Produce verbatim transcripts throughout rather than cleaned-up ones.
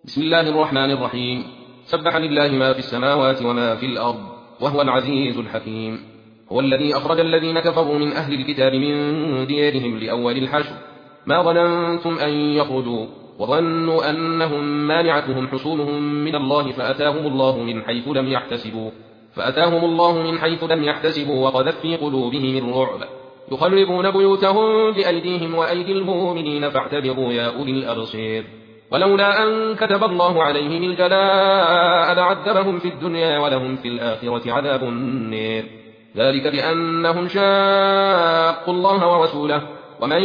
بسم الله الرحمن الرحيم. سبح لله ما في السماوات وما في الأرض وهو العزيز الحكيم. هو الذي أخرج الذين كفروا من أهل الكتاب من ديارهم لأول الحشر ما ظننتم أن يخرجوا وظنوا أنهم مانعتهم حصولهم من الله فأتاهم الله من حيث لم يحتسبوا فأتاهم الله من حيث لم يحتسبوا وقذف في قلوبهم الرعب يخربون بيوتهم بأيديهم وأيدي المؤمنين فاعتبروا يا أولي الأبصير. ولولا أن كتب الله عليهم الجلاء لعذبهم في الدنيا ولهم في الآخرة عذاب النار. ذلك بأنهم شاقوا الله ورسوله ومن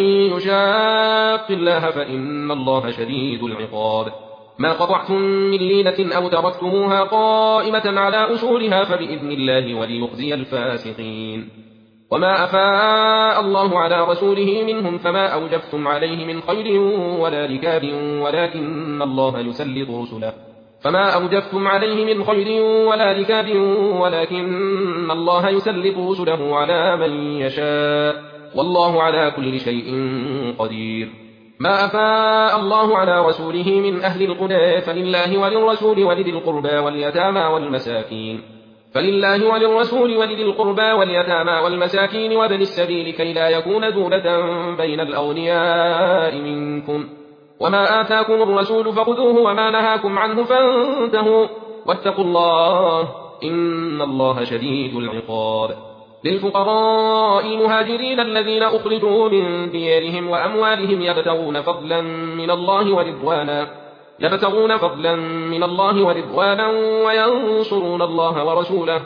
يشاق الله فإن الله شديد العقاب. ما قطعتم من لينة أو تركتموها قائمة على أصولها فبإذن الله وليخزي الفاسقين. وما أفاء الله على رسوله منهم فما أوجفتم عليه من خيل ولا ركاب ولكن الله يسلط رسله فما أوجفتم عليه من خيل ولا ركاب ولكن الله يسلط رسله على من يشاء والله على كل شيء قدير. ما أفاء الله على رسوله من أهل القرى فلله وللرسول ولذي القربى واليتامى والمساكين فلله وللرسول ولذي القربى واليتامى والمساكين وابن السبيل كي لا يكون دولة بين الأغنياء منكم. وما آتاكم الرسول فخذوه وما نهاكم عنه فانتهوا واتقوا الله إن الله شديد العقاب. للفقراء المهاجرين الذين أخرجوا من ديارهم وأموالهم يبتغون فضلا من الله ورضوانا يبتغون فضلا من الله ورضوانا وينصرون الله ورسوله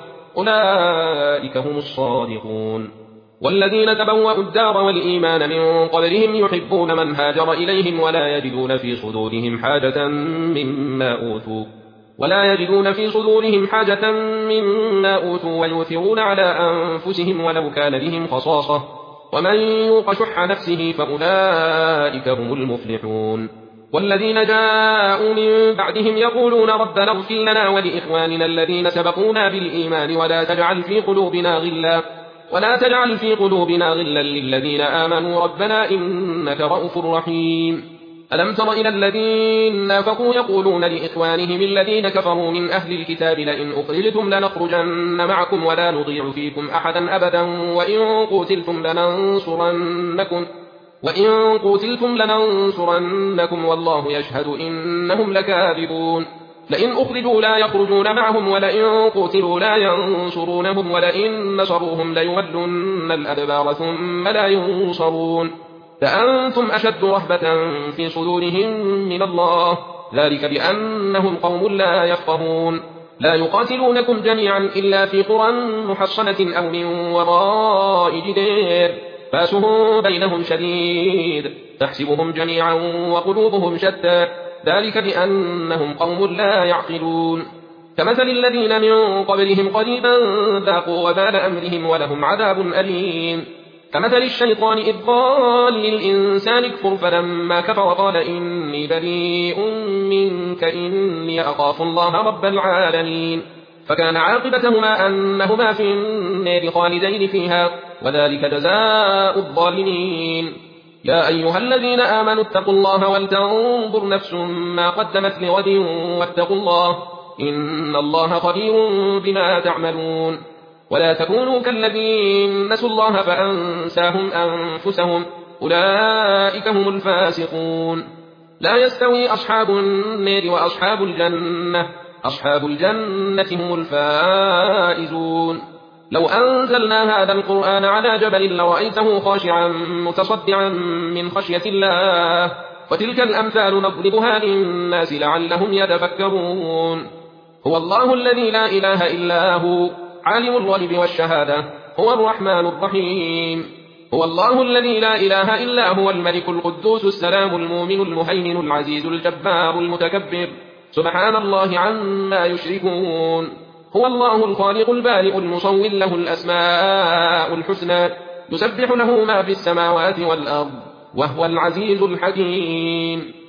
أولئك هم الصادقون. والذين تبوأوا الدار والإيمان من قبلهم يحبون من هاجر إليهم ولا يجدون في صدورهم حاجة مما أوتوا ولا يجدون في صدورهم حاجة مما أوتوا ويؤثرون على أنفسهم ولو كان بهم خصاصة ومن يوق شح نفسه فأولئك هم المفلحون. والذين جاءوا من بعدهم يقولون ربنا اغفر لنا ولإخواننا الذين سبقونا بالإيمان ولا تجعل في قلوبنا غلا ولا تجعل في قلوبنا غلا للذين آمنوا ربنا إنك رؤوف رحيم. ألم تر إلى الذين نافقوا يقولون لإخوانهم الذين كفروا من أهل الكتاب لئن أخرجتم لنخرجن معكم ولا نطيع فيكم أحدا أبدا وإن قتلتم لننصرنكم وإن قتلتم لننصرنكم والله يشهد إنهم لكاذبون. لئن أخرجوا لا يخرجون معهم ولئن قتلوا لا ينصرونهم ولئن نصروهم ليولن الأدبار ثم لا ينصرون فأنتم أشد رهبة في صدورهم من الله ذلك بأنهم قوم لا يفقهون. لا يقاتلونكم جميعا إلا في قرى محصنة أو من وراء جدار باسهم بينهم شديد تحسبهم جميعا وقلوبهم شتى ذلك بأنهم قوم لا يعقلون. كمثل الذين من قبلهم قريبا ذاقوا وبال أمرهم ولهم عذاب أليم. كمثل الشيطان إذ قال للإنسان اكفر فلما كفر قال إني بريء منك إني أخاف الله رب العالمين فكان عاقبتهما أنهما في النار خالدين فيها وذلك جزاء الظالمين. يا أيها الذين آمنوا اتقوا الله ولتنظر نفس ما قدمت لغد واتقوا الله إن الله خبير بما تعملون. ولا تكونوا كالذين نسوا الله فأنساهم أنفسهم أولئك هم الفاسقون. لا يستوي أصحاب النار وأصحاب الجنة أصحاب الجنة هم الفائزون. لو أنزلنا هذا القرآن على جبل لرأيته خاشعا متصدعا من خشية الله وتلك الأمثال نضربها للناس لعلهم يتفكرون. هو الله الذي لا إله إلا هو عالم الغيب والشهادة هو الرحمن الرحيم. هو الله الذي لا إله إلا هو الملك القدوس السلام المؤمن المهيمن العزيز الجبار المتكبر سبحان الله عما يشركون. هو الله الخالق البارئ المصور له الأسماء الحسنى يسبح له ما في السماوات والأرض وهو العزيز الحكيم.